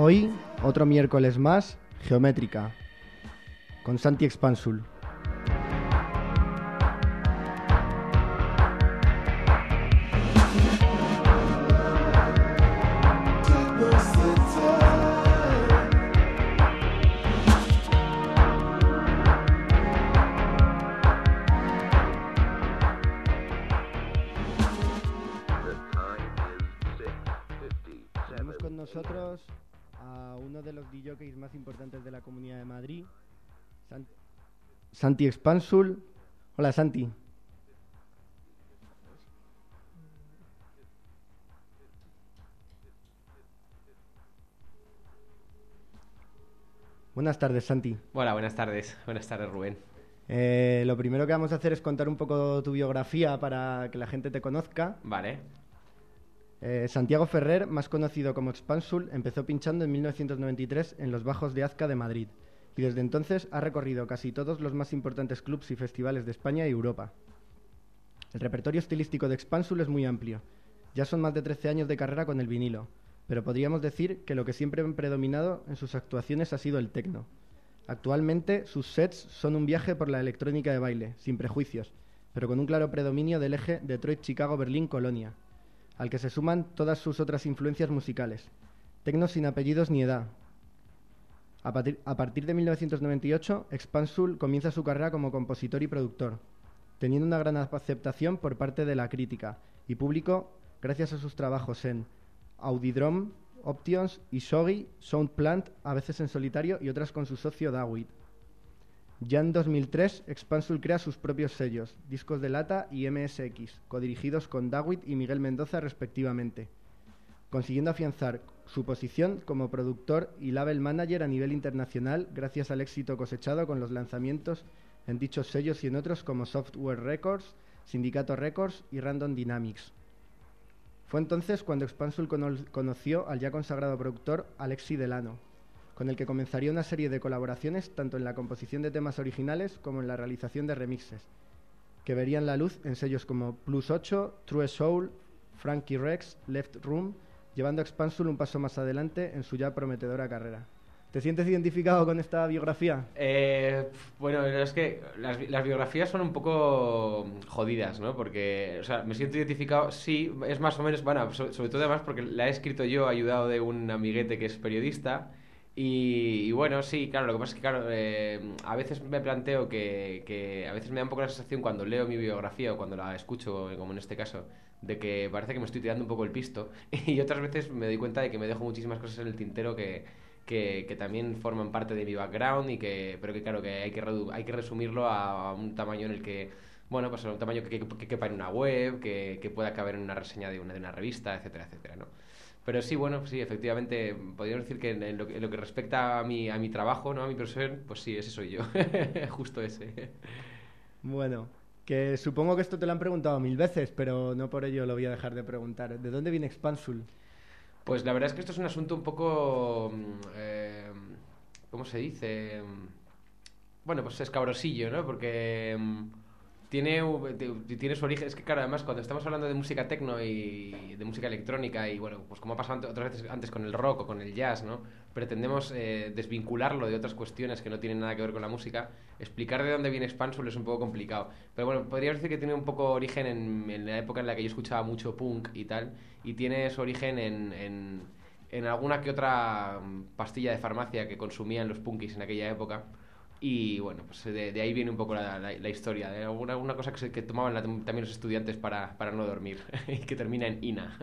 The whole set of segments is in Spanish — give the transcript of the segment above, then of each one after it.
Hoy, otro miércoles más, Geométrica, con Santi Expansul. Tenemos con nosotros a uno de los DJs más importantes de la Comunidad de Madrid, Santi Expansul. Hola, Santi. Buenas tardes, Santi. Hola, buenas tardes. Buenas tardes, Rubén. Lo primero que vamos a hacer es contar un poco tu biografía para que la gente te conozca. Vale. Santiago Ferrer, más conocido como Expansul, empezó pinchando en 1993 en los Bajos de Azca de Madrid y desde entonces ha recorrido casi todos los más importantes clubs y festivales de España y Europa. El repertorio estilístico de Expansul es muy amplio. Ya son más de 13 años de carrera con el vinilo, pero podríamos decir que lo que siempre ha predominado en sus actuaciones ha sido el techno. Actualmente sus sets son un viaje por la electrónica de baile, sin prejuicios, pero con un claro predominio del eje Detroit-Chicago-Berlín-Colonia, al que se suman todas sus otras influencias musicales. Tecno sin apellidos ni edad. A partir de 1998, Expansul comienza su carrera como compositor y productor, teniendo una gran aceptación por parte de la crítica y público gracias a sus trabajos en Audidrome, Options y Shogi, Soundplant, a veces en solitario y otras con su socio Dawid. Ya en 2003, Expansul crea sus propios sellos, Discos de Lata y MSX, codirigidos con Dawid y Miguel Mendoza respectivamente, consiguiendo afianzar su posición como productor y label manager a nivel internacional gracias al éxito cosechado con los lanzamientos en dichos sellos y en otros como Software Records, Sindicato Records y Random Dynamics. Fue entonces cuando Expansul conoció al ya consagrado productor Alexi Delano, con el que comenzaría una serie de colaboraciones tanto en la composición de temas originales como en la realización de remixes, que verían la luz en sellos como Plus 8, True Soul, Frankie Rex, Left Room, llevando a Expansul un paso más adelante en su ya prometedora carrera. ¿Te sientes identificado con esta biografía? Bueno, es que las biografías son un poco jodidas, ¿no? Porque, o sea, me siento identificado, sí, es más o menos, bueno, sobre todo además porque la he escrito yo, ayudado de un amiguete que es periodista. Y bueno, sí, claro, lo que pasa es que, claro, a veces me planteo que a veces me da un poco la sensación cuando leo mi biografía o cuando la escucho, como en este caso, de que parece que me estoy tirando un poco el pisto. Y otras veces me doy cuenta de que me dejo muchísimas cosas en el tintero que también forman parte de mi background pero que claro, que hay que resumirlo a un tamaño en el que, bueno, pues a un tamaño que quepa en una web, que pueda caber en una reseña de una revista, etcétera, etcétera, ¿no? Pero sí, bueno, sí, efectivamente, podríamos decir que en lo que respecta a mi trabajo, ¿no? A mi profesión, pues sí, ese soy yo, justo ese. Bueno, que supongo que esto te lo han preguntado 1000 veces, pero no por ello lo voy a dejar de preguntar. ¿De dónde viene Expansul? Pues la verdad es que esto es un asunto un poco, ¿cómo se dice? Bueno, pues escabrosillo, ¿no? Porque tiene su origen. Es que, claro, además, cuando estamos hablando de música techno y de música electrónica, y bueno, pues como ha pasado otras veces antes con el rock o con el jazz, ¿no? Pretendemos desvincularlo de otras cuestiones que no tienen nada que ver con la música. Explicar de dónde viene Expansul es un poco complicado. Pero bueno, podríamos decir que tiene un poco origen en la época en la que yo escuchaba mucho punk y tal, y tiene su origen en alguna que otra pastilla de farmacia que consumían los punkis en aquella época. Y bueno, pues de ahí viene un poco la historia, de alguna cosa que tomaban también los estudiantes para no dormir y que termina en INA.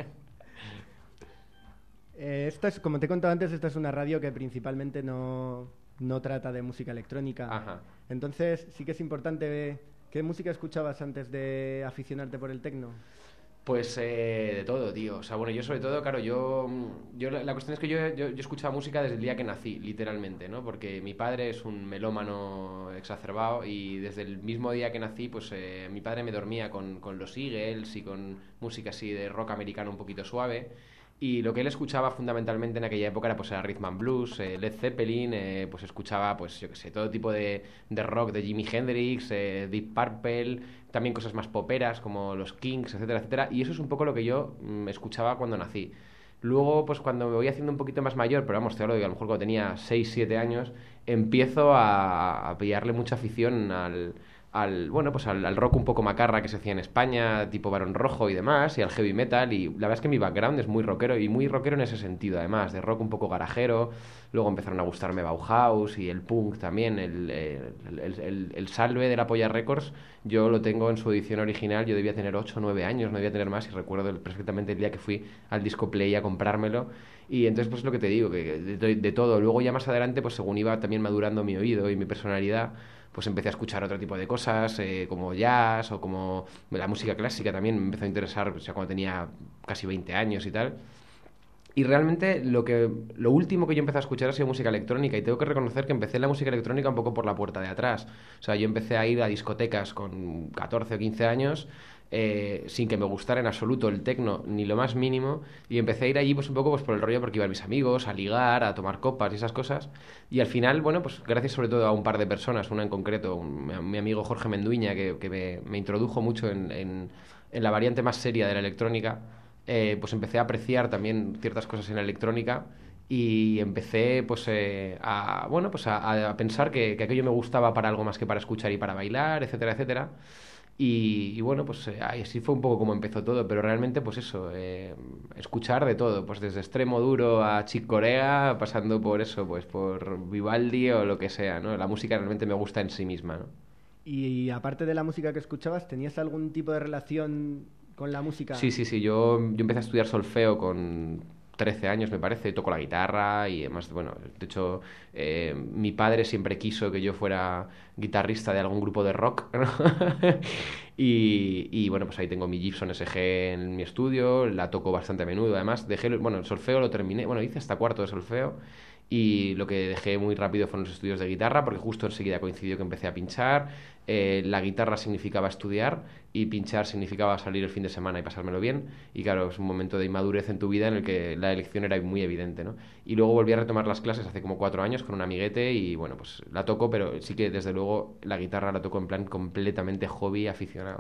Esta es, como te he contado antes, esta es una radio que principalmente no trata de música electrónica. Ajá. Entonces, sí que es importante. ¿Qué música escuchabas antes de aficionarte por el techno? Pues de todo, tío. O sea, bueno, yo sobre todo, claro, la cuestión es que yo escuchaba música desde el día que nací, literalmente, ¿no? Porque mi padre es un melómano exacerbado y desde el mismo día que nací, pues mi padre me dormía con los Eagles y con música así de rock americano un poquito suave. Y lo que él escuchaba fundamentalmente en aquella época era rhythm and blues, Led Zeppelin, pues escuchaba, pues yo qué sé, todo tipo de rock de Jimi Hendrix, Deep Purple, también cosas más poperas como los Kings, etcétera, etcétera. Y eso es un poco lo que yo escuchaba cuando nací. Luego, pues cuando me voy haciendo un poquito más mayor, pero vamos, te hablo de que a lo mejor cuando tenía 6 7 años, empiezo a pillarle mucha afición bueno, pues al rock un poco macarra que se hacía en España, tipo Barón Rojo y demás, y al heavy metal. Y la verdad es que mi background es muy rockero, y muy rockero en ese sentido, además, de rock un poco garajero. Luego empezaron a gustarme Bauhaus y el punk también, el Salve de la Polla Records. Yo lo tengo en su edición original, yo debía tener 8 o 9 años, no debía tener más, y recuerdo perfectamente el día que fui al Disco Play a comprármelo. Y entonces, pues lo que te digo, que de todo. Luego ya más adelante, pues según iba también madurando mi oído y mi personalidad, pues empecé a escuchar otro tipo de cosas, como jazz o como la música clásica también me empezó a interesar, o sea, cuando tenía casi 20 años y tal. Y realmente lo último que yo empecé a escuchar ha sido música electrónica, y tengo que reconocer que empecé la música electrónica un poco por la puerta de atrás. O sea, yo empecé a ir a discotecas con 14 o 15 años, sin que me gustara en absoluto el tecno ni lo más mínimo, y empecé a ir allí pues un poco pues por el rollo, porque iban mis amigos a ligar, a tomar copas y esas cosas. Y al final, bueno, pues gracias sobre todo a un par de personas, una en concreto, mi amigo Jorge Menduiña, que me introdujo mucho en la variante más seria de la electrónica. Pues empecé a apreciar también ciertas cosas en la electrónica, y empecé pues bueno, pues a pensar que aquello me gustaba para algo más que para escuchar y para bailar, etcétera, etcétera. Y bueno, pues así fue un poco como empezó todo, pero realmente pues eso, escuchar de todo, pues desde extremo duro a Chick Corea, pasando por eso, pues por Vivaldi o lo que sea, ¿no? La música realmente me gusta en sí misma, ¿no? Y aparte de la música que escuchabas, ¿tenías algún tipo de relación con la Sí, música? sí, sí. Yo empecé a estudiar solfeo con 13 años, me parece. Toco la guitarra y además, bueno, de hecho, mi padre siempre quiso que yo fuera guitarrista de algún grupo de rock, ¿no? Y bueno, pues ahí tengo mi Gibson SG en mi estudio, la toco bastante a menudo. Además, bueno, el solfeo lo terminé, bueno, hice hasta cuarto de solfeo, y lo que dejé muy rápido fueron los estudios de guitarra, porque justo enseguida coincidió que empecé a pinchar. La guitarra significaba estudiar, y pinchar significaba salir el fin de semana y pasármelo bien. Y claro, es un momento de inmadurez en tu vida en el que la elección era muy evidente, ¿no? Y luego volví a retomar las clases hace como 4 años con un amiguete, y bueno, pues la toco, pero sí que desde luego la guitarra la toco en plan completamente hobby aficionado.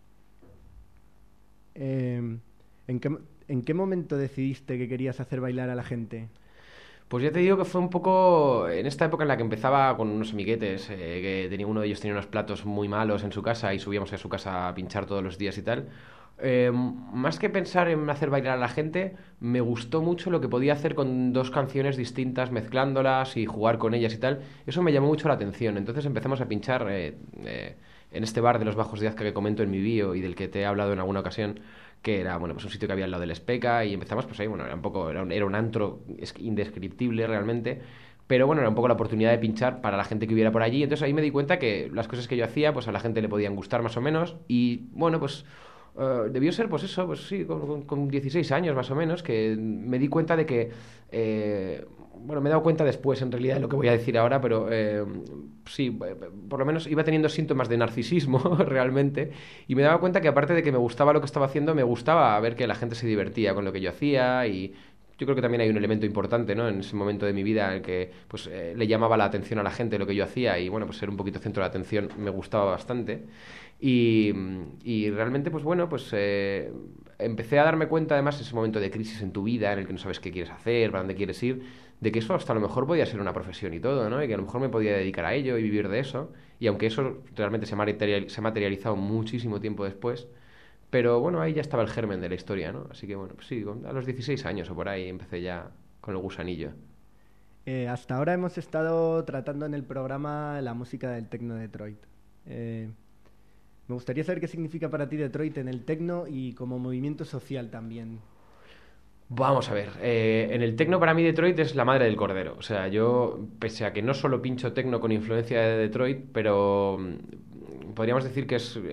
Eh, ¿en qué, en qué momento decidiste que querías hacer bailar a la gente? Pues ya te digo que fue un poco en esta época en la que empezaba con unos amiguetes, que uno de ellos tenía unos platos muy malos en su casa, y subíamos a su casa a pinchar todos los días y tal. Más que pensar en hacer bailar a la gente, me gustó mucho lo que podía hacer con dos canciones distintas, mezclándolas y jugar con ellas y tal. Eso me llamó mucho la atención. Entonces empezamos a pinchar en este bar de los Bajos de Azca que comento en mi bio y del que te he hablado en alguna ocasión, que era, bueno, pues un sitio que había al lado del Especa, y empezamos pues ahí, bueno, era un antro indescriptible realmente, pero bueno, era un poco la oportunidad de pinchar para la gente que hubiera por allí. Entonces ahí me di cuenta que las cosas que yo hacía pues a la gente le podían gustar más o menos, y bueno, pues debió ser pues eso, pues sí, con 16 años más o menos, que me di cuenta de que bueno, me he dado cuenta después, en realidad, de lo que voy a decir ahora, pero sí, por lo menos iba teniendo síntomas de narcisismo realmente, y me daba cuenta que aparte de que me gustaba lo que estaba haciendo, me gustaba ver que la gente se divertía con lo que yo hacía. Y yo creo que también hay un elemento importante, ¿no? En ese momento de mi vida en el que pues, le llamaba la atención a la gente lo que yo hacía, y bueno, pues ser un poquito centro de atención me gustaba bastante. Y, y realmente, pues bueno, pues empecé a darme cuenta, además, en ese momento de crisis en tu vida, en el que no sabes qué quieres hacer, para dónde quieres ir, de que eso hasta a lo mejor podía ser una profesión y todo, ¿no? Y que a lo mejor me podía dedicar a ello y vivir de eso. Y aunque eso realmente se ha materializado muchísimo tiempo después, pero bueno, ahí ya estaba el germen de la historia, ¿no? Así que bueno, pues sí, a los 16 años o por ahí empecé ya con el gusanillo. Hasta ahora hemos estado tratando en el programa la música del Tecno Detroit. Eh, Me gustaría saber qué significa para ti Detroit en el tecno y como movimiento social también. Vamos a ver, en el tecno para mí Detroit es la madre del cordero. O sea, yo, pese a que no solo pincho tecno con influencia de Detroit, pero podríamos decir que es,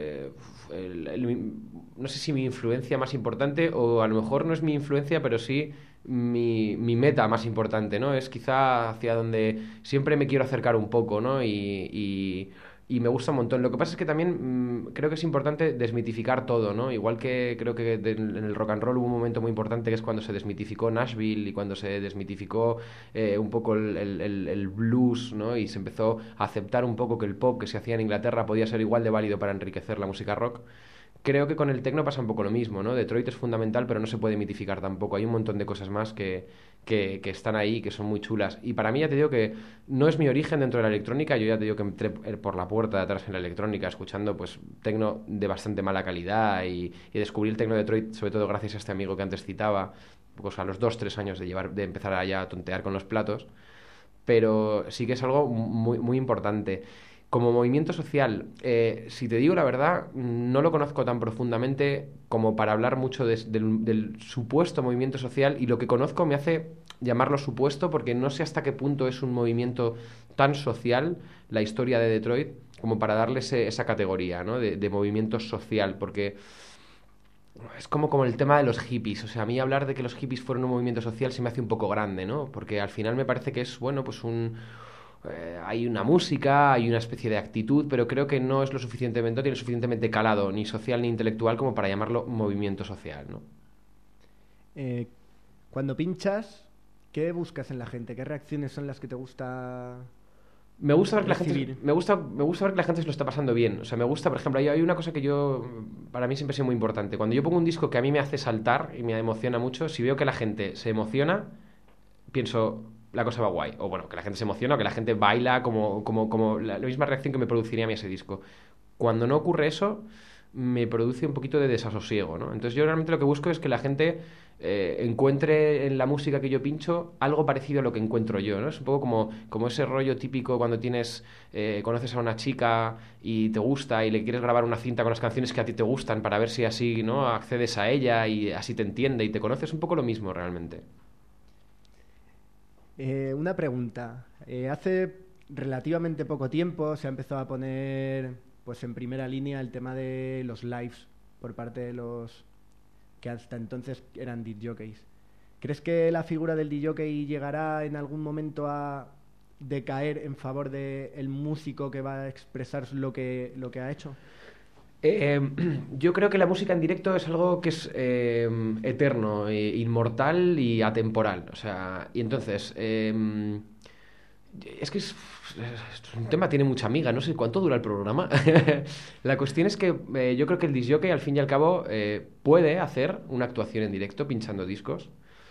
no sé si mi influencia más importante, o a lo mejor no es mi influencia, pero sí mi meta más importante, ¿no? Es quizá hacia donde siempre me quiero acercar un poco, ¿no? Y me gusta un montón. Lo que pasa es que también creo que es importante desmitificar todo, ¿no? Igual que creo que en el rock and roll hubo un momento muy importante, que es cuando se desmitificó Nashville y cuando se desmitificó un poco el blues, ¿no? Y se empezó a aceptar un poco que el pop que se hacía en Inglaterra podía ser igual de válido para enriquecer la música rock. creo que con el techno pasa un poco lo mismo, ¿no? Detroit es fundamental, pero no se puede mitificar tampoco. Hay un montón de cosas más que están ahí, que son muy chulas. Y para mí ya te digo que no es mi origen dentro de la electrónica. Yo ya te digo que entré por la puerta de atrás en la electrónica, escuchando pues techno de bastante mala calidad y descubrí el techno de Detroit, sobre todo gracias a este amigo que antes citaba, pues a los 2 o 3 años de empezar allá a tontear con los platos. Pero sí que es algo muy, muy importante. Como movimiento social, si te digo la verdad, no lo conozco tan profundamente como para hablar mucho del supuesto movimiento social, y lo que conozco me hace llamarlo supuesto porque no sé hasta qué punto es un movimiento tan social la historia de Detroit como para darle esa categoría, ¿no? de movimiento social, porque es como el tema de los hippies. O sea, a mí hablar de que los hippies fueron un movimiento social se me hace un poco grande, ¿no? Porque al final me parece que es, bueno, pues hay una música, hay una especie de actitud, pero creo que no es lo suficientemente, no tiene suficientemente calado, ni social ni intelectual, como para llamarlo movimiento social, ¿no? Eh, Cuando pinchas, ¿qué buscas en la gente? ¿Qué reacciones son las que te gusta Me gusta ver que la gente, recibir? me gusta ver que la gente se lo está pasando bien. O sea, me gusta, por ejemplo, hay una cosa que para mí siempre ha sido muy importante. Cuando yo pongo un disco que a mí me hace saltar y me emociona mucho, si veo que la gente se emociona, pienso, la cosa va guay. O bueno, que la gente se emociona o que la gente baila como la misma reacción que me produciría a mí ese disco. Cuando no ocurre eso, me produce un poquito de desasosiego, ¿no? Entonces yo realmente lo que busco es que la gente encuentre en la música que yo pincho algo parecido a lo que encuentro yo, ¿no? Es un poco como ese rollo típico cuando conoces a una chica y te gusta y le quieres grabar una cinta con las canciones que a ti te gustan para ver si así, ¿no? Accedes a ella y así te entiende y te conoces, un poco lo mismo realmente. Una pregunta. Hace relativamente poco tiempo se ha empezado a poner pues en primera línea el tema de los lives por parte de los que hasta entonces eran disc jockeys. ¿Crees que la figura del disc jockey llegará en algún momento a decaer en favor del músico que va a expresar lo que ha hecho? Eh, yo creo que la música en directo es algo que es eterno, inmortal y atemporal. O sea, y entonces, es que es un tema, tiene mucha amiga, no sé cuánto dura el programa. La cuestión es que yo creo que el disc jockey, al fin y al cabo, puede hacer una actuación en directo pinchando discos.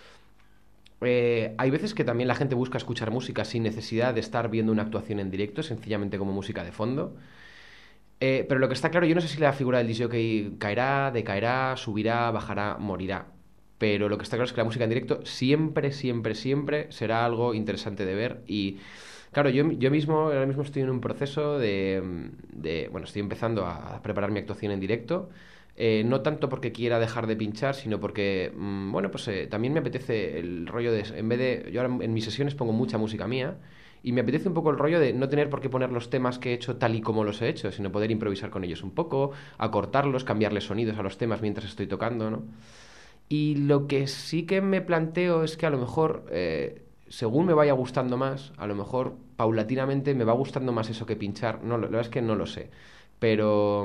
Hay veces que también la gente busca escuchar música sin necesidad de estar viendo una actuación en directo, sencillamente como música de fondo. Pero lo que está claro, yo no sé si la figura del disc jockey caerá, decaerá, subirá, bajará, morirá. Pero lo que está claro es que la música en directo siempre, siempre, siempre será algo interesante de ver. Y claro, yo mismo, ahora mismo estoy en un proceso bueno, estoy empezando a preparar mi actuación en directo. No tanto porque quiera dejar de pinchar, sino porque, bueno, pues también me apetece el rollo en vez de, yo ahora en mis sesiones pongo mucha música mía. Y me apetece un poco el rollo de no tener por qué poner los temas que he hecho tal y como los he hecho, sino poder improvisar con ellos un poco, acortarlos, cambiarle sonidos a los temas mientras estoy tocando, ¿no? Y lo que sí que me planteo es que a lo mejor, según me vaya gustando más, a lo mejor paulatinamente me va gustando más eso que pinchar. No, la verdad es que no lo sé. Pero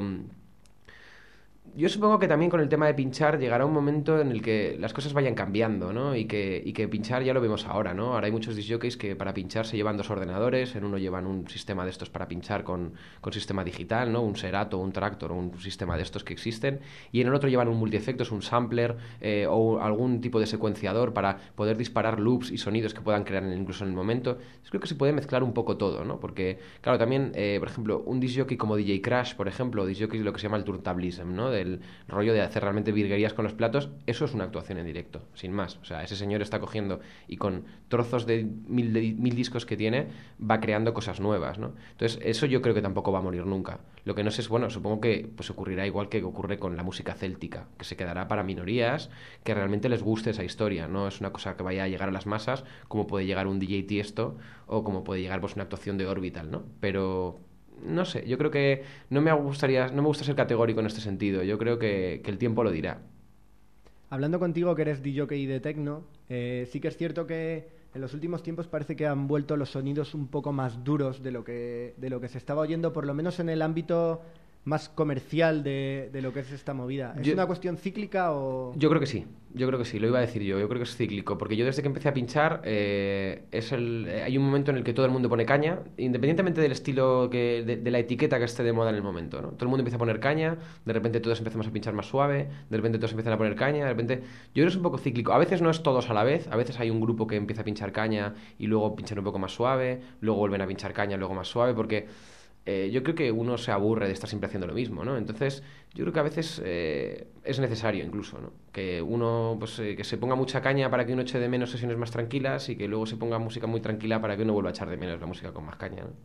yo supongo que también con el tema de pinchar llegará un momento en el que las cosas vayan cambiando, ¿no? Y que pinchar ya lo vemos ahora, ¿no? Ahora hay muchos disc jockeys que para pinchar se llevan dos ordenadores, en uno llevan un sistema de estos para pinchar con sistema digital, ¿no? Un Serato, un Tractor, un sistema de estos que existen, y en el otro llevan un multiefectos, un sampler o algún tipo de secuenciador para poder disparar loops y sonidos que puedan crear incluso en el momento. Yo creo que se puede mezclar un poco todo, ¿no? Porque, claro, también, por ejemplo, un disc jockey como DJ Crash, por ejemplo, o disc jockey es lo que se llama el turntablism, ¿no? El rollo de hacer realmente virguerías con los platos, eso es una actuación en directo, sin más. O sea, ese señor está cogiendo y con trozos de mil discos que tiene, va creando cosas nuevas, ¿no? Entonces, eso yo creo que tampoco va a morir nunca. Lo que no sé es, bueno, supongo que pues ocurrirá igual que ocurre con la música céltica, que se quedará para minorías que realmente les guste esa historia. No es una cosa que vaya a llegar a las masas, como puede llegar un DJ Tiesto o como puede llegar pues una actuación de Orbital, ¿no? Pero no sé, yo creo que no me gusta ser categórico en este sentido. Yo creo que el tiempo lo dirá. Hablando contigo que eres DJ de techno, sí que es cierto que en los últimos tiempos parece que han vuelto los sonidos un poco más duros de lo que se estaba oyendo, por lo menos en el ámbito más comercial de lo que es esta movida. ¿Es una cuestión cíclica o...? Yo creo que sí, lo iba a decir yo creo que es cíclico, porque yo desde que empecé a pinchar hay un momento en el que todo el mundo pone caña, independientemente del estilo, de la etiqueta que esté de moda en el momento, ¿no? Todo el mundo empieza a poner caña, de repente todos empezamos a pinchar más suave, de repente todos empiezan a poner caña, de repente... Yo creo que es un poco cíclico, a veces no es todos a la vez, a veces hay un grupo que empieza a pinchar caña y luego pinchan un poco más suave, luego vuelven a pinchar caña, luego más suave, porque... yo creo que uno se aburre de estar siempre haciendo lo mismo, ¿no? Entonces, yo creo que a veces es necesario incluso, ¿no? Que uno, pues, que se ponga mucha caña para que uno eche de menos sesiones más tranquilas y que luego se ponga música muy tranquila para que uno vuelva a echar de menos la música con más caña, ¿no?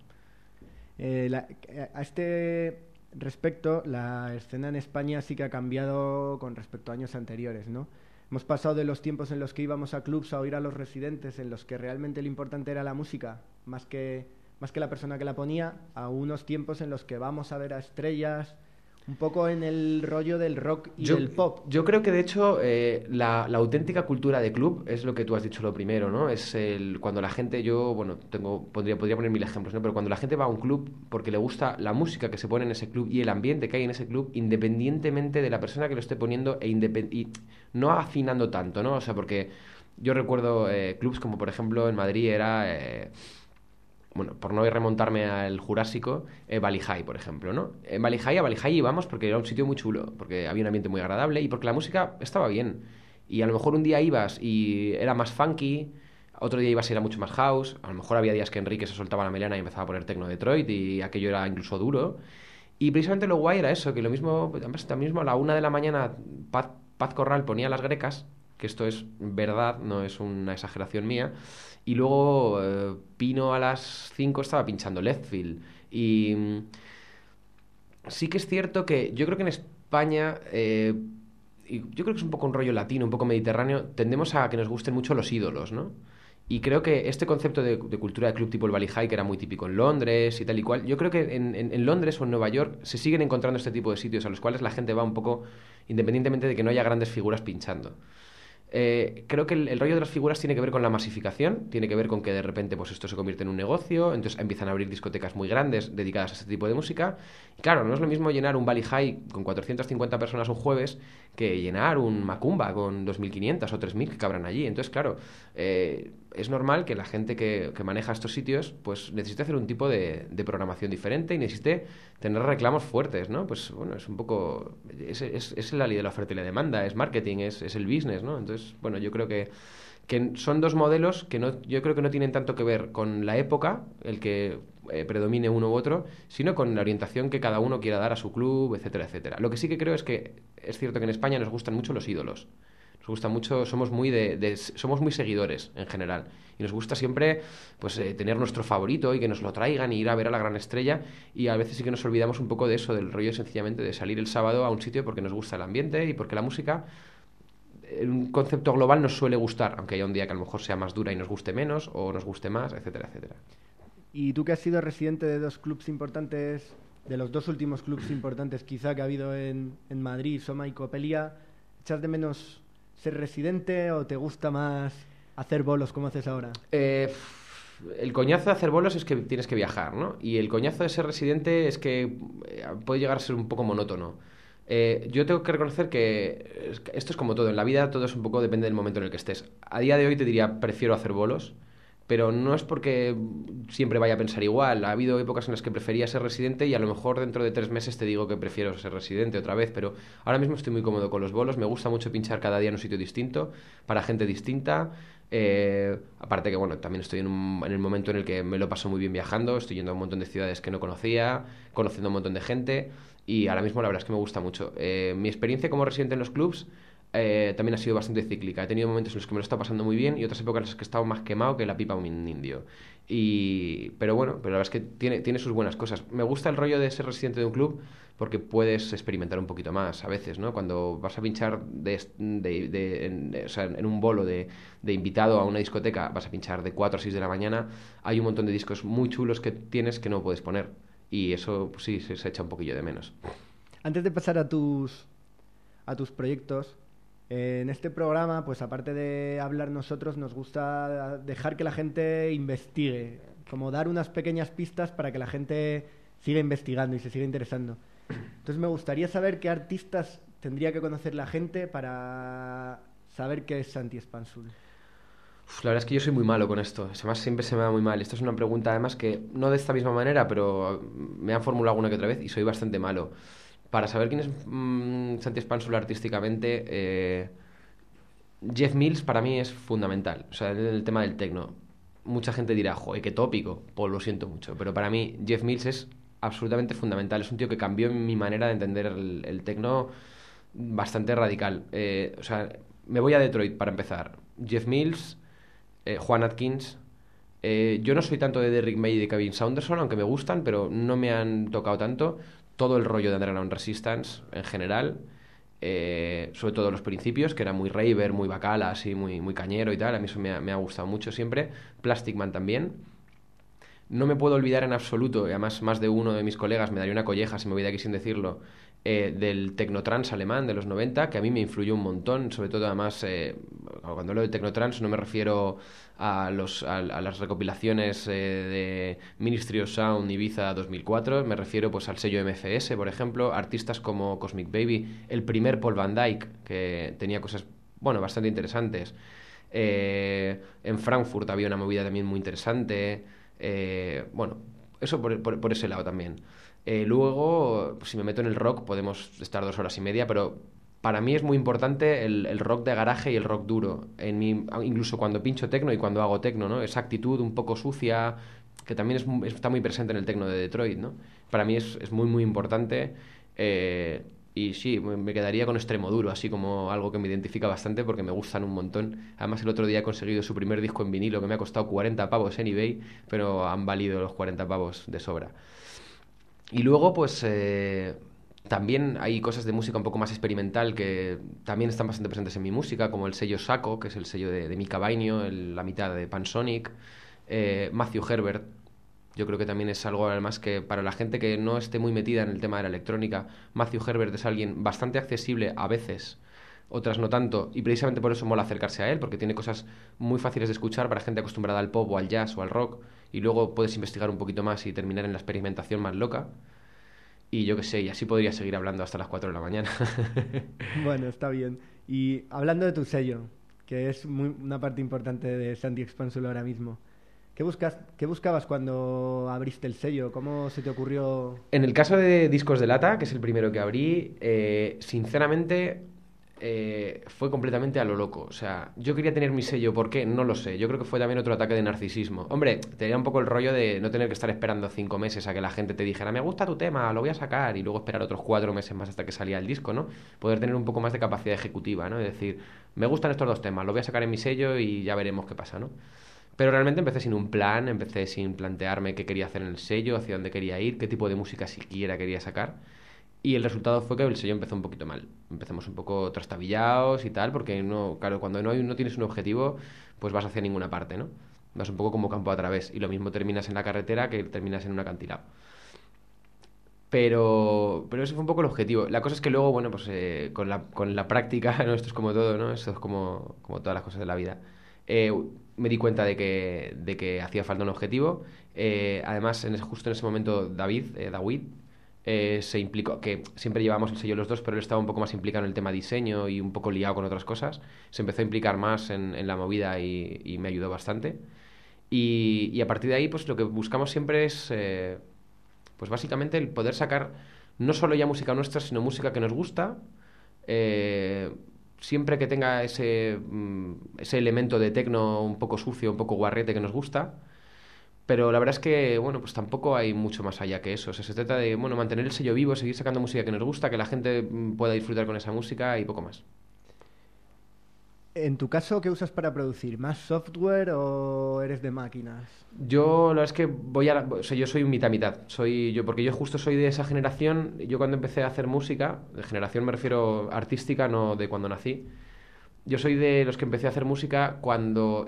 A este respecto, la escena en España sí que ha cambiado con respecto a años anteriores, ¿no? Hemos pasado de los tiempos en los que íbamos a clubs a oír a los residentes, en los que realmente lo importante era la música, más que la persona que la ponía, a unos tiempos en los que vamos a ver a estrellas, un poco en el rollo del rock y del pop. Yo creo que, de hecho, la auténtica cultura de club es lo que tú has dicho lo primero, ¿no? Es cuando la gente, podría poner mil ejemplos, ¿no? Pero cuando la gente va a un club porque le gusta la música que se pone en ese club y el ambiente que hay en ese club, independientemente de la persona que lo esté poniendo y no afinando tanto, ¿no? O sea, porque yo recuerdo clubs como, por ejemplo, en Madrid era... bueno, por no remontarme al Jurásico, Valley High, por ejemplo, ¿no? En Valley High íbamos porque era un sitio muy chulo, porque había un ambiente muy agradable y porque la música estaba bien. Y a lo mejor un día ibas y era más funky, otro día ibas y era mucho más house, a lo mejor había días que Enrique se soltaba la melena y empezaba a poner techno Detroit y aquello era incluso duro. Y precisamente lo guay era eso, que lo mismo, también a la 1 de la mañana, Paz Corral ponía las grecas, que esto es verdad, no es una exageración mía, y luego Pino a las 5 estaba pinchando Leftfield. Y sí que es cierto que yo creo que en España, y yo creo que es un poco un rollo latino, un poco mediterráneo, tendemos a que nos gusten mucho los ídolos, ¿no? Y creo que este concepto de cultura de club tipo el Valley High, que era muy típico en Londres y tal y cual, yo creo que en Londres o en Nueva York se siguen encontrando este tipo de sitios a los cuales la gente va un poco independientemente de que no haya grandes figuras pinchando. Creo que el rollo de las figuras tiene que ver con la masificación, tiene que ver con que de repente pues esto se convierte en un negocio, entonces empiezan a abrir discotecas muy grandes dedicadas a este tipo de música. Y claro, no es lo mismo llenar un Valley High con 450 personas un jueves que llenar un Macumba con 2.500 o 3.000 que cabrán allí. Entonces, claro, es normal que la gente que maneja estos sitios pues necesite hacer un tipo de programación diferente y necesite tener reclamos fuertes, ¿no? Pues bueno, es un poco... Es la ley de la oferta y la demanda, es marketing, es el business, ¿no? Entonces, bueno, yo creo que son dos modelos que yo creo que no tienen tanto que ver con la época, el que predomine uno u otro, sino con la orientación que cada uno quiera dar a su club, etcétera, etcétera. Lo que sí que creo es que es cierto que en España nos gustan mucho los ídolos. Nos gusta mucho, somos muy somos muy seguidores en general y nos gusta siempre pues tener nuestro favorito y que nos lo traigan y ir a ver a la gran estrella, y a veces sí que nos olvidamos un poco de eso, del rollo sencillamente de salir el sábado a un sitio porque nos gusta el ambiente y porque la música en un concepto global nos suele gustar, aunque haya un día que a lo mejor sea más dura y nos guste menos o nos guste más, etcétera, etcétera. Y tú que has sido residente de dos clubs importantes, de los dos últimos clubs importantes quizá que ha habido en Madrid, Soma y Copelia, ¿echas de menos ser residente o te gusta más hacer bolos como haces ahora? El coñazo de hacer bolos es que tienes que viajar, ¿no? Y el coñazo de ser residente es que puede llegar a ser un poco monótono. Yo tengo que reconocer que esto es como todo. En la vida todo es un poco, depende del momento en el que estés. A día de hoy te diría, prefiero hacer bolos, pero no es porque siempre vaya a pensar igual. Ha habido épocas en las que prefería ser residente y a lo mejor dentro de 3 meses te digo que prefiero ser residente otra vez, pero ahora mismo estoy muy cómodo con los bolos. Me gusta mucho pinchar cada día en un sitio distinto, para gente distinta. Aparte que, bueno, también estoy en el momento en el que me lo paso muy bien viajando. Estoy yendo a un montón de ciudades que no conocía, conociendo a un montón de gente, y ahora mismo la verdad es que me gusta mucho. Mi experiencia como residente en los clubs también ha sido bastante cíclica. He tenido momentos en los que me lo he estado pasando muy bien y otras épocas en las que he estado más quemado que la pipa de un indio. Pero bueno, pero la verdad es que tiene sus buenas cosas. Me gusta el rollo de ser residente de un club porque puedes experimentar un poquito más a veces, ¿no? Cuando vas a pinchar o sea, en un bolo de invitado a una discoteca, vas a pinchar de 4 a 6 de la mañana, hay un montón de discos muy chulos que tienes que no puedes poner. Y eso pues, sí se echa un poquillo de menos. Antes de pasar a tus proyectos, en este programa, pues aparte de hablar nosotros, nos gusta dejar que la gente investigue, como dar unas pequeñas pistas para que la gente siga investigando y se siga interesando. Entonces me gustaría saber qué artistas tendría que conocer la gente para saber qué es Santi Spansul. Uf, la verdad es que yo soy muy malo con esto. Además, siempre se me da muy mal. Esto es una pregunta, además, que no de esta misma manera, pero me han formulado alguna que otra vez y soy bastante malo. Para saber quién es Santi Spánsula artísticamente, Jeff Mills para mí es fundamental. O sea, en el tema del techno. Mucha gente dirá, joder, qué tópico. Pues lo siento mucho. Pero para mí, Jeff Mills es absolutamente fundamental. Es un tío que cambió mi manera de entender el techno bastante radical. O sea, me voy a Detroit para empezar. Jeff Mills, Juan Atkins. Yo no soy tanto de Derrick May y de Kevin Saunderson, aunque me gustan, pero no me han tocado tanto. Todo el rollo de Underground Resistance en general, sobre todo los principios, que era muy raver, muy bacala, así, muy cañero y tal. A mí eso me ha gustado mucho siempre. Plastic Man también. No me puedo olvidar en absoluto, y además más de uno de mis colegas me daría una colleja si me voy de aquí sin decirlo, del Technotrans alemán de los 90, que a mí me influyó un montón, sobre todo además, cuando hablo de Technotrans no me refiero a las recopilaciones de Ministry of Sound Ibiza 2004, me refiero pues al sello MFS, por ejemplo, artistas como Cosmic Baby, el primer Paul Van Dyke, que tenía cosas, bueno, bastante interesantes. En Frankfurt había una movida también muy interesante. Bueno, eso por ese lado también. Luego, pues, si me meto en el rock, podemos estar 2 horas y media, pero para mí es muy importante el rock de garaje y el rock duro. Incluso cuando pincho tecno y cuando hago tecno, ¿no? Esa actitud un poco sucia, que también está muy presente en el tecno de Detroit, ¿no? Para mí es muy importante. Y sí, me quedaría con Extremo Duro, así como algo que me identifica bastante porque me gustan un montón. Además, el otro día he conseguido su primer disco en vinilo que me ha costado 40 pavos en eBay, pero han valido los 40 pavos de sobra. Y luego, pues también hay cosas de música un poco más experimental que también están bastante presentes en mi música, como el sello Saco, que es el sello de Mika Bainio, la mitad de Pansonic, Matthew Herbert. Yo creo que también es algo, además, que para la gente que no esté muy metida en el tema de la electrónica, Matthew Herbert es alguien bastante accesible a veces, otras no tanto, y precisamente por eso mola acercarse a él, porque tiene cosas muy fáciles de escuchar para gente acostumbrada al pop o al jazz o al rock, y luego puedes investigar un poquito más y terminar en la experimentación más loca. Y yo qué sé, y así podría seguir hablando hasta las 4 de la mañana. Bueno, está bien. Y hablando de tu sello, que es una parte importante de Santi Expansul ahora mismo, ¿qué buscabas cuando abriste el sello? ¿Cómo se te ocurrió? En el caso de Discos de Lata, que es el primero que abrí, sinceramente fue completamente a lo loco. O sea, yo quería tener mi sello, ¿por qué? No lo sé. Yo creo que fue también otro ataque de narcisismo. Hombre, tenía un poco el rollo de no tener que estar esperando 5 meses a que la gente te dijera, me gusta tu tema, lo voy a sacar, y luego esperar otros 4 meses más hasta que salía el disco, ¿no? Poder tener un poco más de capacidad ejecutiva, ¿no? Es decir, me gustan estos 2 temas, lo voy a sacar en mi sello y ya veremos qué pasa, ¿no? Pero realmente empecé sin un plan, empecé sin plantearme qué quería hacer en el sello, hacia dónde quería ir, qué tipo de música siquiera quería sacar. Y el resultado fue que el sello empezó un poquito mal. Empezamos un poco trastabillados y tal, porque no, claro, cuando no tienes un objetivo, pues vas hacia ninguna parte, ¿no? Vas un poco como campo a través. Y lo mismo terminas en la carretera que terminas en un acantilado. Pero ese fue un poco el objetivo. La cosa es que luego, bueno, pues con la práctica, ¿no? Esto es como todo, ¿no? Esto es como todas las cosas de la vida. Eh, Me di cuenta de que hacía falta un objetivo. Además, justo en ese momento, David, se implicó, que siempre llevábamos el sello los dos, pero él estaba un poco más implicado en el tema diseño y un poco liado con otras cosas. Se empezó a implicar más en la movida y me ayudó bastante. Y a partir de ahí, pues lo que buscamos siempre es, pues básicamente el poder sacar no solo ya música nuestra, sino música que nos gusta, eh, siempre que tenga ese elemento de tecno un poco sucio, un poco guarrete que nos gusta. Pero la verdad es que, bueno, pues tampoco hay mucho más allá que eso. O sea, se trata de, bueno, mantener el sello vivo, seguir sacando música que nos gusta, que la gente pueda disfrutar con esa música y poco más. En tu caso, ¿qué usas para producir? ¿Más software o eres de máquinas? Yo, la verdad es que o sea, yo soy un mitad-mitad. Porque yo justo soy de esa generación. Yo cuando empecé a hacer música, de generación me refiero artística, no de cuando nací. Yo soy de los que empecé a hacer música cuando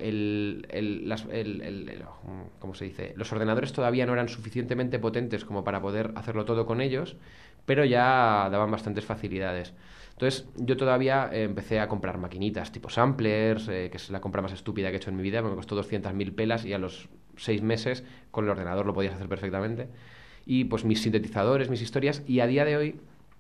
¿cómo se dice? Los ordenadores todavía no eran suficientemente potentes como para poder hacerlo todo con ellos, pero ya daban bastantes facilidades. Entonces, yo todavía empecé a comprar maquinitas tipo samplers, que es la compra más estúpida que he hecho en mi vida, me costó 200.000 pelas y a los 6 meses con el ordenador lo podías hacer perfectamente. Y pues mis sintetizadores, mis historias, y a día de hoy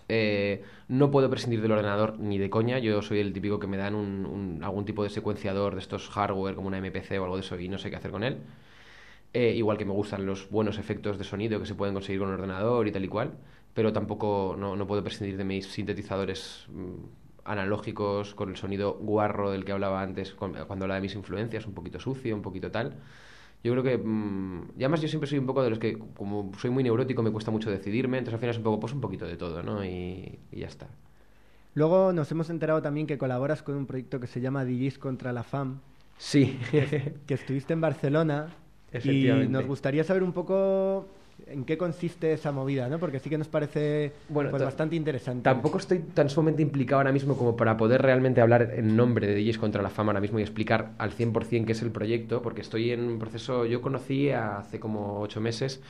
No puedo prescindir del ordenador ni de coña. Yo soy el típico que me dan algún tipo de secuenciador de estos hardware como una MPC o algo de eso y no sé qué hacer con él. Igual que me gustan los buenos efectos de sonido que se pueden conseguir con un ordenador y tal y cual, pero tampoco no puedo prescindir de mis sintetizadores analógicos con el sonido guarro del que hablaba antes cuando hablaba de mis influencias, un poquito sucio, un poquito tal. Yo creo que, y además yo siempre soy un poco de los que, como soy muy neurótico, me cuesta mucho decidirme, entonces al final es un poco, pues un poquito de todo, ¿no? Y ya está. Luego nos hemos enterado también que colaboras con un proyecto que se llama DJs contra la FAM, Sí, que estuviste en Barcelona y nos efectivamente. gustaría saber un poco en qué consiste esa movida, ¿no? Porque sí que nos parece Bueno, pues bastante interesante. tampoco estoy tan sumamente implicado ahora mismo como para poder realmente hablar en nombre de DJs contra la fama ahora mismo y explicar al 100% qué es el proyecto, porque estoy en un proceso. Yo conocí hace como 8 meses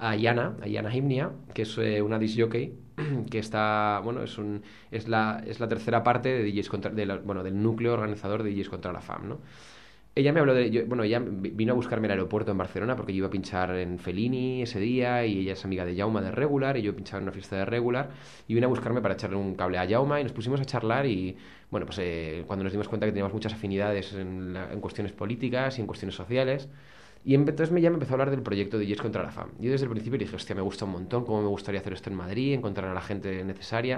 a Yana Himnia, que es una disc jockey que está, bueno, es la tercera parte de DJs bueno, del núcleo organizador de DJs contra la fama, ¿no? Ella me habló bueno, ella vino a buscarme al aeropuerto en Barcelona porque yo iba a pinchar en Fellini ese día y ella es amiga de Jaume de Regular y yo pinchaba en una fiesta de Regular y vino a buscarme para echarle un cable a Jaume y nos pusimos a charlar y, bueno, pues cuando nos dimos cuenta que teníamos muchas afinidades en cuestiones políticas y en cuestiones sociales. Y entonces ella me empezó a hablar del proyecto de Yes contra la FAM. Yo desde el principio dije, hostia, me gusta un montón, cómo me gustaría hacer esto en Madrid, encontrar a la gente necesaria.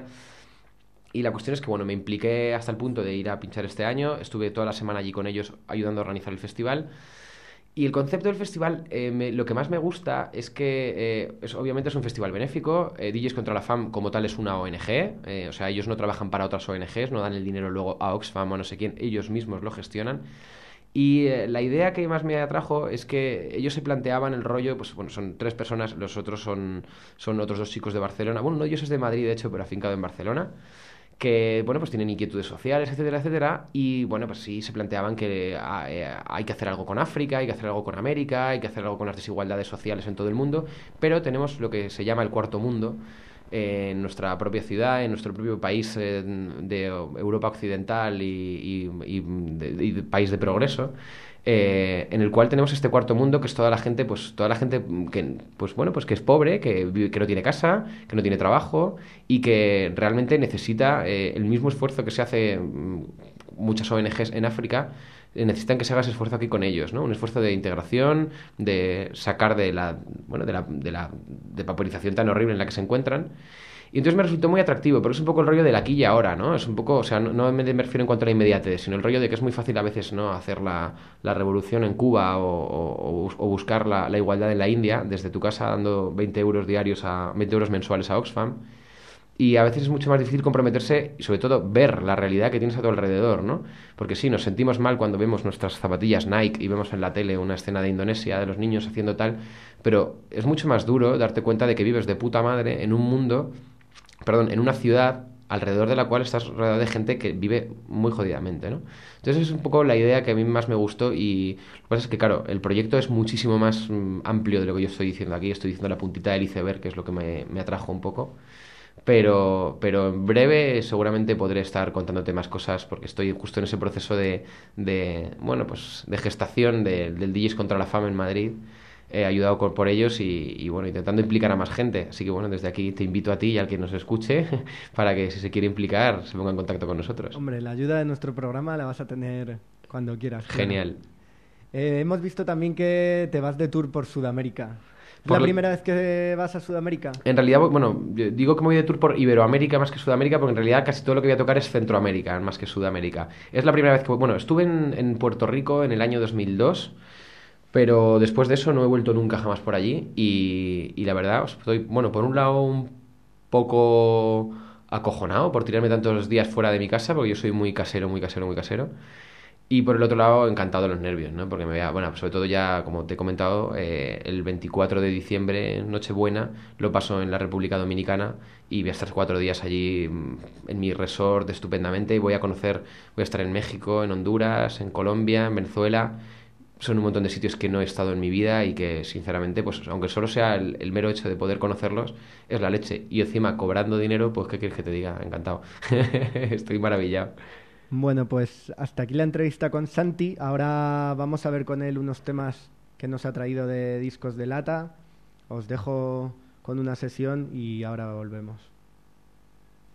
Y la cuestión es que, bueno, me impliqué hasta el punto de ir a pinchar este año. Estuve toda la semana allí con ellos ayudando a organizar el festival. Y el concepto del festival, lo que más me gusta es que obviamente es un festival benéfico. DJs contra la FAM como tal es una ONG. O sea, ellos no trabajan para otras ONGs, no dan el dinero luego a Oxfam o no sé quién. Ellos mismos lo gestionan. Y la idea que más me atrajo es que ellos se planteaban el rollo, pues bueno, son 3 personas, los otros son otros 2 chicos de Barcelona. Bueno, uno de ellos es de Madrid, de hecho, pero afincado en Barcelona que, bueno, pues tienen inquietudes sociales, etcétera, etcétera, y, bueno, pues sí se planteaban que hay que hacer algo con África, hay que hacer algo con América, hay que hacer algo con las desigualdades sociales en todo el mundo, pero tenemos lo que se llama el cuarto mundo en nuestra propia ciudad, en nuestro propio país de Europa Occidental y de país de progreso, en el cual tenemos este cuarto mundo que es toda la gente que, pues bueno, pues que es pobre, que no tiene casa, que no tiene trabajo y que realmente necesita el mismo esfuerzo que se hace muchas ONGs en África. Necesitan que se haga ese esfuerzo aquí con ellos, ¿no? Un esfuerzo de integración, de sacar bueno, de vaporización tan horrible en la que se encuentran. Y entonces me resultó muy atractivo, pero es un poco el rollo del aquí y ahora, ¿no? Es un poco, o sea, no me refiero en cuanto a la inmediatez, sino el rollo de que es muy fácil a veces, ¿no? Hacer la revolución en Cuba o buscar la igualdad en la India desde tu casa dando 20 euros diarios 20 euros mensuales a Oxfam. Y a veces es mucho más difícil comprometerse y sobre todo ver la realidad que tienes a tu alrededor, ¿no? Porque sí, nos sentimos mal cuando vemos nuestras zapatillas Nike y vemos en la tele una escena de Indonesia de los niños haciendo tal, pero es mucho más duro darte cuenta de que vives de puta madre en un mundo, perdón, en una ciudad alrededor de la cual estás rodeado de gente que vive muy jodidamente, ¿no? Entonces es un poco la idea que a mí más me gustó y lo que pasa es que, claro, el proyecto es muchísimo más amplio de lo que yo estoy diciendo aquí, estoy diciendo la puntita del iceberg, que es lo que me atrajo un poco. Pero en breve seguramente podré estar contándote más cosas porque estoy justo en ese proceso bueno, pues de gestación del DJs contra la fama en Madrid, ayudado por ellos bueno, intentando implicar a más gente. Así que bueno, desde aquí te invito a ti y al que nos escuche para que si se quiere implicar se ponga en contacto con nosotros. Hombre, la ayuda de nuestro programa la vas a tener cuando quieras, claro. Genial. Hemos visto también que te vas de tour por Sudamérica. ¿Es Por la la- primera vez que vas a Sudamérica? En realidad, bueno, yo digo que me voy de tour por Iberoamérica más que Sudamérica, porque en realidad casi todo lo que voy a tocar es Centroamérica más que Sudamérica. Es la primera vez que, bueno, estuve en Puerto Rico en el año 2002, pero después de eso no he vuelto nunca jamás por allí y la verdad, estoy, bueno, por un lado un poco acojonado por tirarme tantos días fuera de mi casa, porque yo soy muy casero, muy casero, muy casero. Y por el otro lado, encantado de los nervios, ¿no? Porque bueno, sobre todo ya, como te he comentado, el 24 de diciembre, Nochebuena, lo paso en la República Dominicana y voy a estar 4 días allí en mi resort estupendamente y voy a estar en México, en Honduras, en Colombia, en Venezuela. Son un montón de sitios que no he estado en mi vida y que, sinceramente, pues aunque solo sea el mero hecho de poder conocerlos, es la leche. Y encima, cobrando dinero, pues, ¿qué quieres que te diga? Encantado. Estoy maravillado. Bueno, pues hasta aquí la entrevista con Santi. Ahora vamos a ver con él unos temas que nos ha traído de discos de lata. Os dejo con una sesión y ahora volvemos.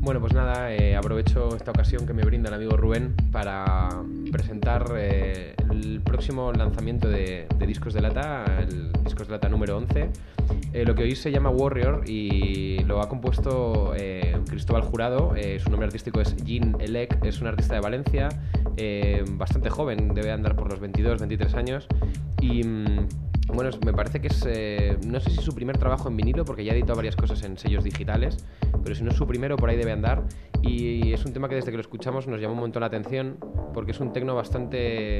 Bueno, pues nada, aprovecho esta ocasión que me brinda el amigo Rubén para presentar el próximo lanzamiento de Discos de Lata, el Discos de Lata número 11. Lo que hoy se llama Warrior y lo ha compuesto Cristóbal Jurado. Su nombre artístico es Jean Elec, es un artista de Valencia, bastante joven, debe andar por los 22, 23 años. Y bueno, me parece que es, no sé si su primer trabajo en vinilo, porque ya ha editado varias cosas en sellos digitales, pero si no es su primero, por ahí debe andar. Y es un tema que desde que lo escuchamos nos llamó un montón la atención, porque es un tecno bastante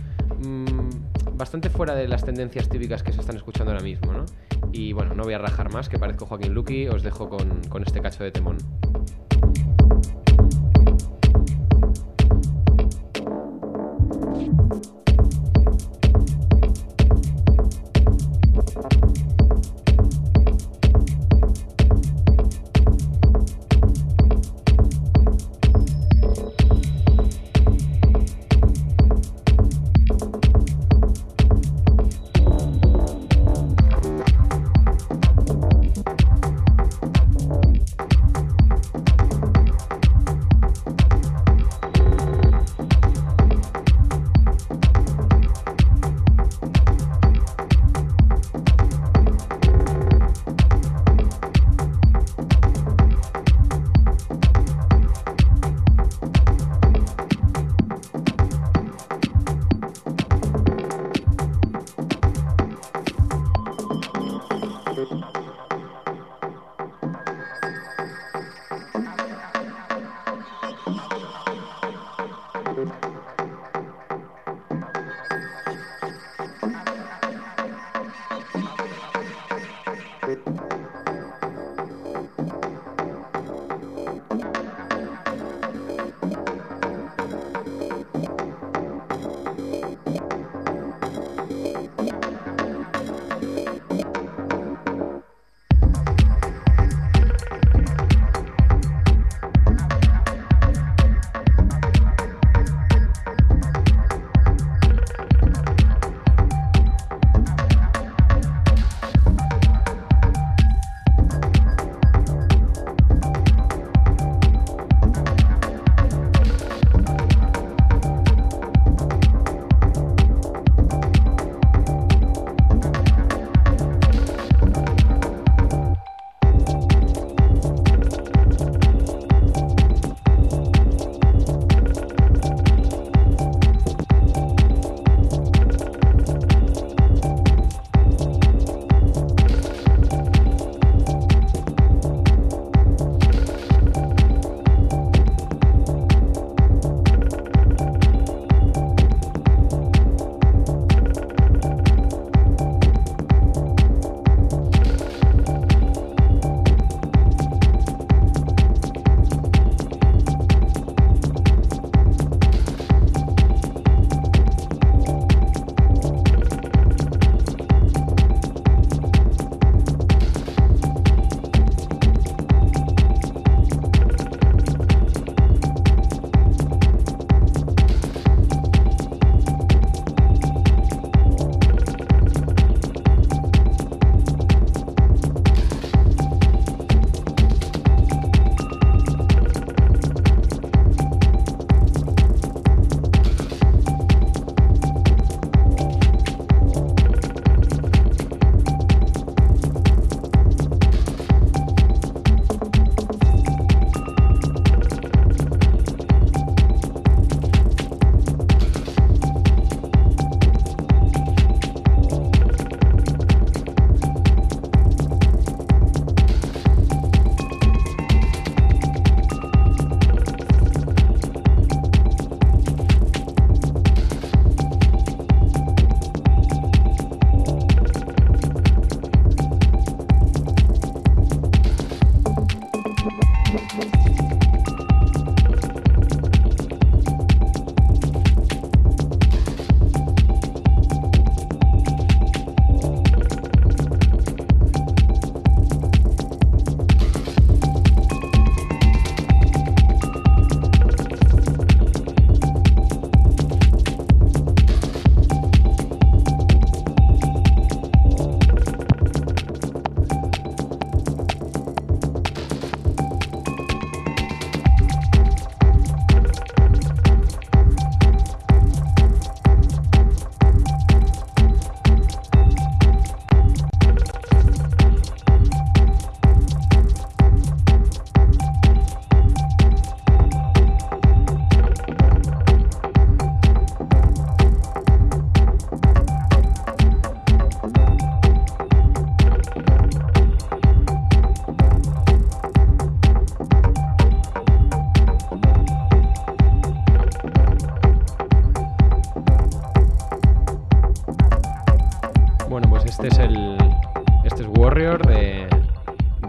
fuera de las tendencias típicas que se están escuchando ahora mismo, ¿no? Y bueno, no voy a rajar más, que parezco Joaquín Luqui, os dejo con este cacho de temón.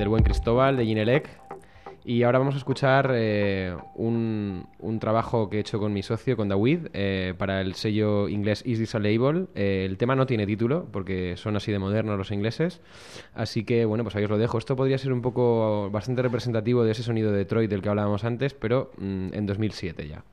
del buen Cristóbal, de Ginelec. Y ahora vamos a escuchar un trabajo que he hecho con mi socio, con David, para el sello inglés Is This a Label. El tema no tiene título, porque son así de modernos los ingleses. Así que, bueno, pues ahí os lo dejo. Esto podría ser un poco bastante representativo de ese sonido de Detroit del que hablábamos antes, pero en 2007 ya.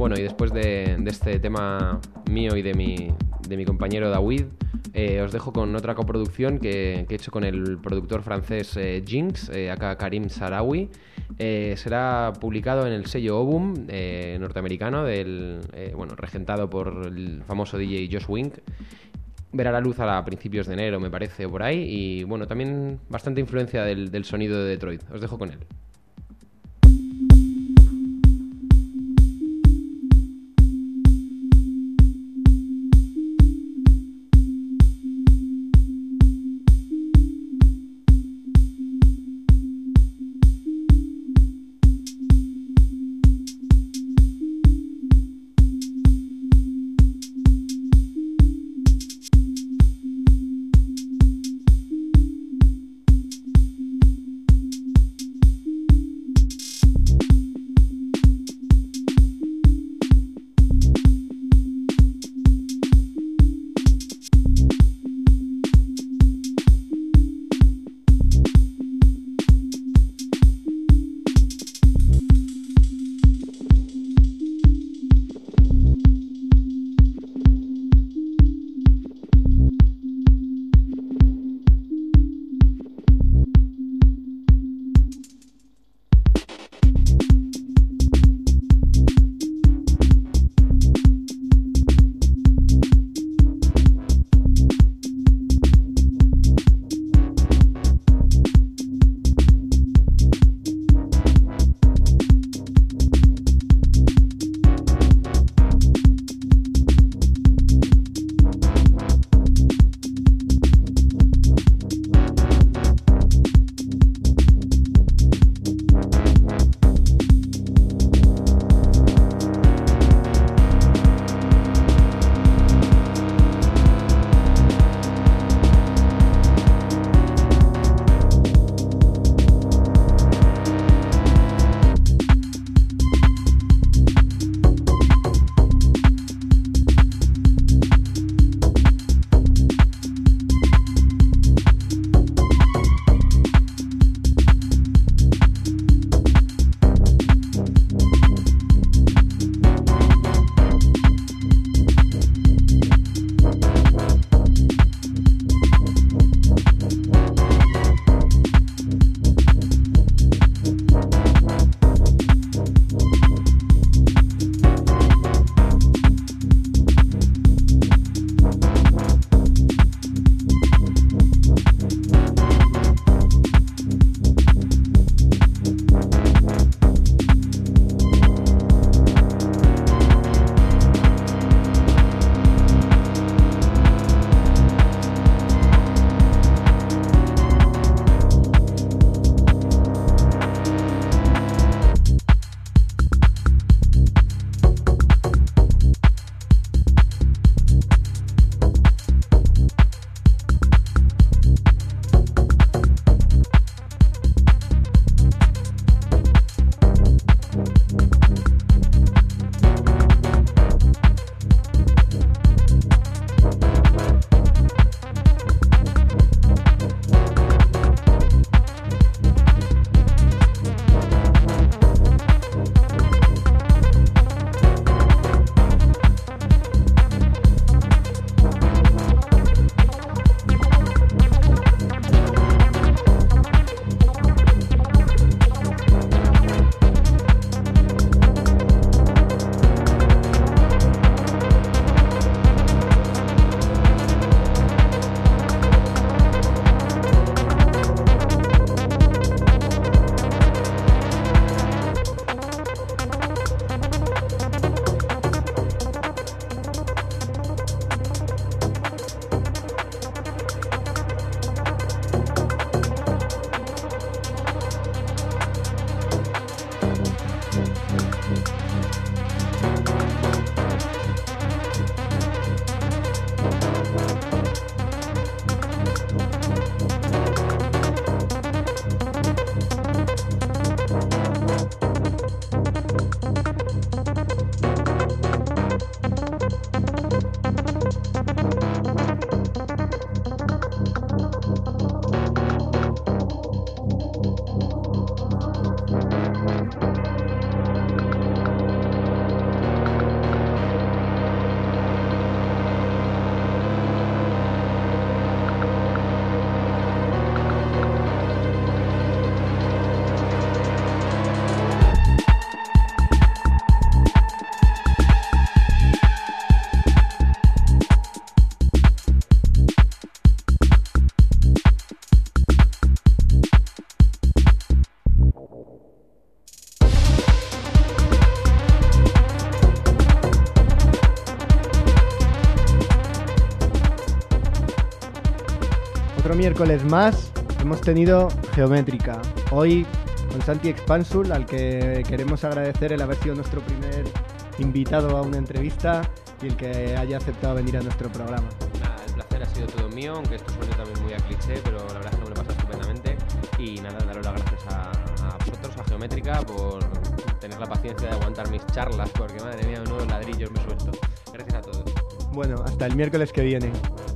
Bueno, y después de este tema mío y de mi compañero David, os dejo con otra coproducción que he hecho con el productor francés Jinx, acá Karim Sarawi. Será publicado en el sello Obum norteamericano, regentado por el famoso DJ Josh Wink. Verá la luz a principios de enero, me parece, o por ahí. Y bueno, también bastante influencia del sonido de Detroit. Os dejo con él. Otro miércoles más hemos tenido Geométrica. Hoy con Santi Expansul, al que queremos agradecer el haber sido nuestro primer invitado a una entrevista y el que haya aceptado venir a nuestro programa. Nada, el placer ha sido todo mío, aunque esto suene también muy a cliché, pero la verdad es que me lo he pasado estupendamente. Y nada, daros las gracias a vosotros, a Geométrica, por tener la paciencia de aguantar mis charlas, porque madre mía, unos ladrillos me suelto. Gracias a todos. Bueno, hasta el miércoles que viene.